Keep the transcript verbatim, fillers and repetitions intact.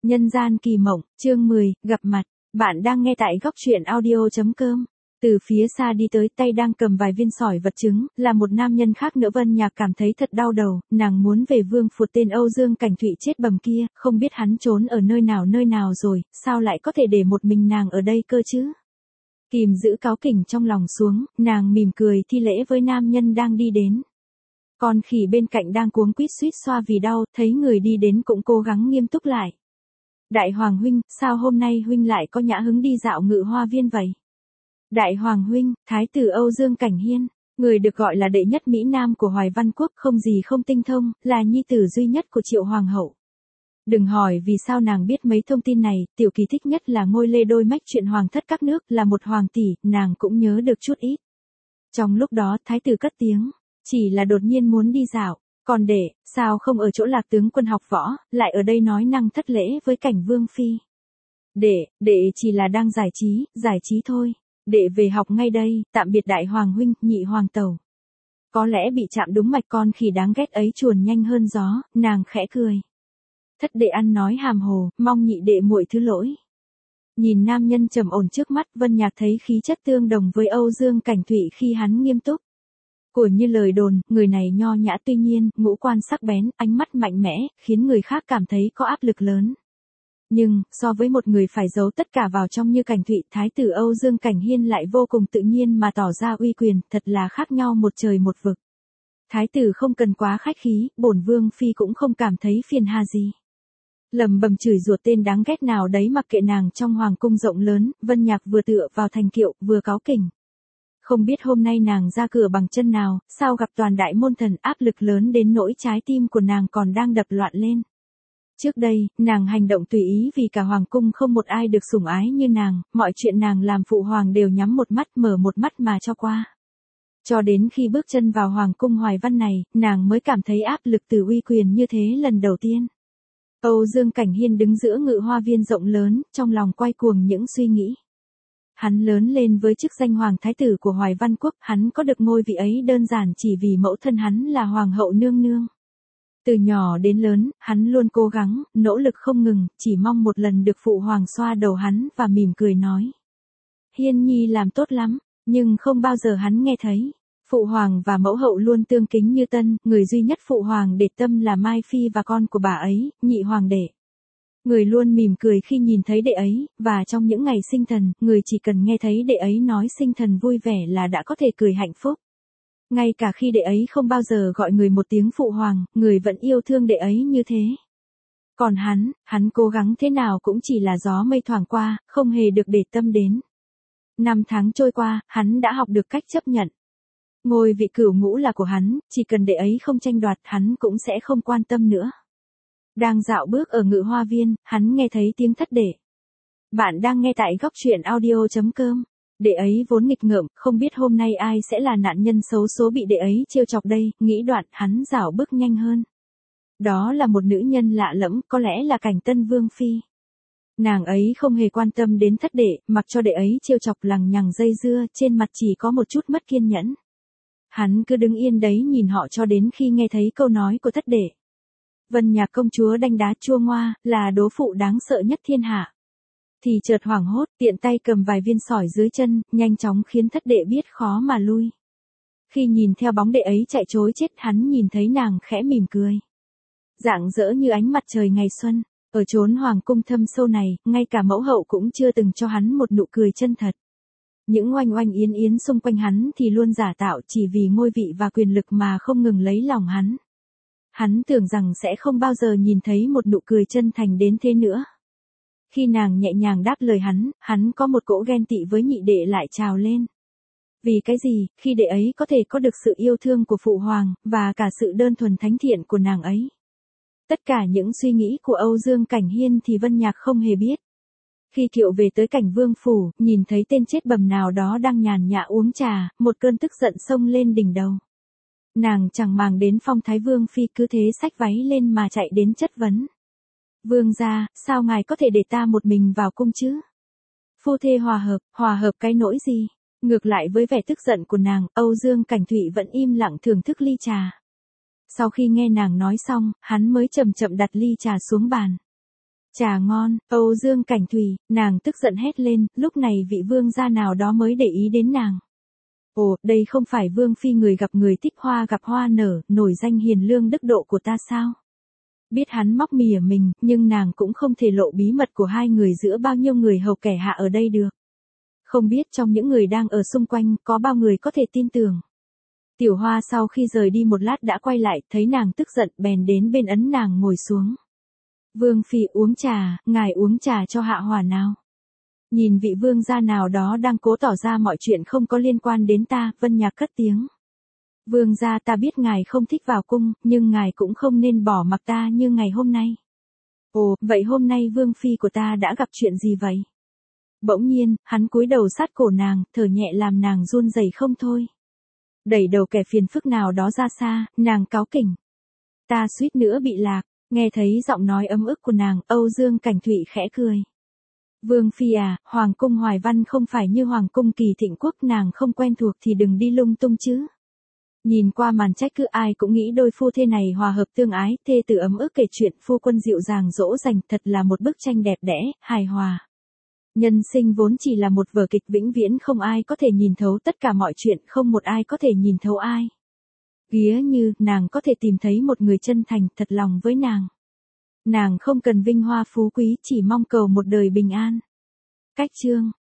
Nhân gian kỳ mộng, chương mười, gặp mặt. Bạn đang nghe tại góc truyện audio chấm com. Từ phía xa đi tới, tay đang cầm vài viên sỏi vật chứng, là một nam nhân khác nữa. Vân Nhạc cảm thấy thật đau đầu, nàng muốn về Vương Phủ. Tên Âu Dương Cảnh Thụy chết bầm kia, không biết hắn trốn ở nơi nào nơi nào rồi, sao lại có thể để một mình nàng ở đây cơ chứ? Kìm giữ cáu kỉnh trong lòng xuống, nàng mỉm cười thi lễ với nam nhân đang đi đến. Con khỉ bên cạnh đang cuống quýt suýt xoa vì đau, thấy người đi đến cũng cố gắng nghiêm túc lại. Đại Hoàng huynh, sao hôm nay huynh lại có nhã hứng đi dạo Ngự Hoa Viên vậy? Đại Hoàng huynh, Thái tử Âu Dương Cảnh Hiên, người được gọi là đệ nhất Mỹ Nam của Hoài Văn Quốc, không gì không tinh thông, là nhi tử duy nhất của Triệu Hoàng hậu. Đừng hỏi vì sao nàng biết mấy thông tin này, tiểu kỳ thích nhất là ngôi lê đôi mách chuyện hoàng thất các nước, là một hoàng tỷ, nàng cũng nhớ được chút ít. Trong lúc đó, thái tử cất tiếng, chỉ là đột nhiên muốn đi dạo. Còn đệ, sao không ở chỗ Lạc tướng quân học võ, lại ở đây nói năng thất lễ với Cảnh Vương phi? Đệ, đệ chỉ là đang giải trí, giải trí thôi. Đệ về học ngay đây, tạm biệt Đại Hoàng huynh, Nhị Hoàng tẩu. Có lẽ bị chạm đúng mạch con khỉ đáng ghét ấy chuồn nhanh hơn gió, nàng khẽ cười. Thất đệ ăn nói hàm hồ, mong nhị đệ muội thứ lỗi. Nhìn nam nhân trầm ổn trước mắt, Vân Nhạc thấy khí chất tương đồng với Âu Dương Cảnh Thụy khi hắn nghiêm túc. Của như lời đồn, người này nho nhã tuy nhiên, ngũ quan sắc bén, ánh mắt mạnh mẽ, khiến người khác cảm thấy có áp lực lớn. Nhưng, so với một người phải giấu tất cả vào trong như Cảnh Thụy, Thái tử Âu Dương Cảnh Hiên lại vô cùng tự nhiên mà tỏ ra uy quyền, thật là khác nhau một trời một vực. Thái tử không cần quá khách khí, bổn vương phi cũng không cảm thấy phiền hà gì. Lầm bầm chửi ruột tên đáng ghét nào đấy mặc kệ nàng. Trong hoàng cung rộng lớn, Vân Nhạc vừa tựa vào thành kiệu, vừa cáu kỉnh. Không biết hôm nay nàng ra cửa bằng chân nào, sao gặp toàn đại môn thần, áp lực lớn đến nỗi trái tim của nàng còn đang đập loạn lên. Trước đây, nàng hành động tùy ý vì cả hoàng cung không một ai được sủng ái như nàng, mọi chuyện nàng làm phụ hoàng đều nhắm một mắt mở một mắt mà cho qua. Cho đến khi bước chân vào hoàng cung Hoài Văn này, nàng mới cảm thấy áp lực từ uy quyền như thế lần đầu tiên. Âu Dương Cảnh Hiên đứng giữa Ngự Hoa Viên rộng lớn, trong lòng quay cuồng những suy nghĩ. Hắn lớn lên với chức danh Hoàng Thái tử của Hoài Văn Quốc, hắn có được ngôi vị ấy đơn giản chỉ vì mẫu thân hắn là Hoàng hậu nương nương. Từ nhỏ đến lớn, hắn luôn cố gắng, nỗ lực không ngừng, chỉ mong một lần được phụ hoàng xoa đầu hắn và mỉm cười nói. Hiên nhi làm tốt lắm, nhưng không bao giờ hắn nghe thấy. Phụ hoàng và mẫu hậu luôn tương kính như tân, người duy nhất phụ hoàng để tâm là Mai Phi và con của bà ấy, Nhị Hoàng đệ. Người luôn mỉm cười khi nhìn thấy đệ ấy, và trong những ngày sinh thần, người chỉ cần nghe thấy đệ ấy nói sinh thần vui vẻ là đã có thể cười hạnh phúc. Ngay cả khi đệ ấy không bao giờ gọi người một tiếng phụ hoàng, người vẫn yêu thương đệ ấy như thế. Còn hắn, hắn cố gắng thế nào cũng chỉ là gió mây thoảng qua, không hề được để tâm đến. Năm tháng trôi qua, hắn đã học được cách chấp nhận. Ngôi vị cửu ngũ là của hắn, chỉ cần đệ ấy không tranh đoạt, hắn cũng sẽ không quan tâm nữa. Đang dạo bước ở Ngự Hoa Viên, hắn nghe thấy tiếng thất đệ. Bạn đang nghe tại góc truyện audio chấm com. Đệ ấy vốn nghịch ngợm, không biết hôm nay ai sẽ là nạn nhân xấu số bị đệ ấy trêu chọc đây, nghĩ đoạn, hắn dạo bước nhanh hơn. Đó là một nữ nhân lạ lẫm, có lẽ là Cảnh Tân Vương phi. Nàng ấy không hề quan tâm đến thất đệ, mặc cho đệ ấy trêu chọc lằng nhằng dây dưa, trên mặt chỉ có một chút mất kiên nhẫn. Hắn cứ đứng yên đấy nhìn họ cho đến khi nghe thấy câu nói của thất đệ. Vân Nhạc công chúa đanh đá chua ngoa, là đố phụ đáng sợ nhất thiên hạ. Thì chợt hoảng hốt, tiện tay cầm vài viên sỏi dưới chân, nhanh chóng khiến thất đệ biết khó mà lui. Khi nhìn theo bóng đệ ấy chạy trối chết, hắn nhìn thấy nàng khẽ mỉm cười. Rạng rỡ như ánh mặt trời ngày xuân, ở chốn hoàng cung thâm sâu này, ngay cả mẫu hậu cũng chưa từng cho hắn một nụ cười chân thật. Những oanh oanh yến yến xung quanh hắn thì luôn giả tạo chỉ vì ngôi vị và quyền lực mà không ngừng lấy lòng hắn. Hắn tưởng rằng sẽ không bao giờ nhìn thấy một nụ cười chân thành đến thế nữa. Khi nàng nhẹ nhàng đáp lời hắn, hắn có một cỗ ghen tị với nhị đệ lại trào lên. Vì cái gì, khi đệ ấy có thể có được sự yêu thương của phụ hoàng, và cả sự đơn thuần thánh thiện của nàng ấy. Tất cả những suy nghĩ của Âu Dương Cảnh Hiên thì Vân Nhạc không hề biết. Khi kiệu về tới Cảnh Vương phủ, nhìn thấy tên chết bầm nào đó đang nhàn nhã uống trà, một cơn tức giận xông lên đỉnh đầu. Nàng chẳng màng đến phong thái vương phi, cứ thế xách váy lên mà chạy đến chất vấn. Vương gia, sao ngài có thể để ta một mình vào cung chứ? Phu thê hòa hợp, hòa hợp cái nỗi gì? Ngược lại với vẻ tức giận của nàng, Âu Dương Cảnh Thụy vẫn im lặng thưởng thức ly trà. Sau khi nghe nàng nói xong, hắn mới chậm chậm đặt ly trà xuống bàn. Trà ngon, Âu Dương Cảnh Thủy, nàng tức giận hét lên, lúc này vị vương gia nào đó mới để ý đến nàng. Ồ, đây không phải vương phi người gặp người thích hoa gặp hoa nở, nổi danh hiền lương đức độ của ta sao? Biết hắn móc mỉa mình, nhưng nàng cũng không thể lộ bí mật của hai người giữa bao nhiêu người hầu kẻ hạ ở đây được. Không biết trong những người đang ở xung quanh, có bao người có thể tin tưởng. Tiểu Hoa sau khi rời đi một lát đã quay lại, thấy nàng tức giận, bèn đến bên ấn nàng ngồi xuống. Vương phi uống trà, ngài uống trà cho hạ hỏa nào. Nhìn vị vương gia nào đó đang cố tỏ ra mọi chuyện không có liên quan đến ta, Vân Nhạc cất tiếng. Vương gia, ta biết ngài không thích vào cung, nhưng ngài cũng không nên bỏ mặc ta như ngày hôm nay. Ồ, vậy hôm nay vương phi của ta đã gặp chuyện gì vậy? Bỗng nhiên, hắn cúi đầu sát cổ nàng, thở nhẹ làm nàng run rẩy không thôi. Đẩy đầu kẻ phiền phức nào đó ra xa, nàng cáu kỉnh. Ta suýt nữa bị lạc, nghe thấy giọng nói ấm ức của nàng, Âu Dương Cảnh Thụy khẽ cười. Vương phi à, Hoàng cung Hoài Văn không phải như Hoàng cung Kỳ Thịnh Quốc, nàng không quen thuộc thì đừng đi lung tung chứ. Nhìn qua màn trách cứ ai cũng nghĩ đôi phu thê này hòa hợp tương ái, thê tử ấm ức kể chuyện, phu quân dịu dàng dỗ dành, thật là một bức tranh đẹp đẽ, hài hòa. Nhân sinh vốn chỉ là một vở kịch vĩnh viễn, không ai có thể nhìn thấu tất cả mọi chuyện, không một ai có thể nhìn thấu ai. Ghía như, nàng có thể tìm thấy một người chân thành, thật lòng với nàng. Nàng không cần vinh hoa phú quý, chỉ mong cầu một đời bình an. Cách chương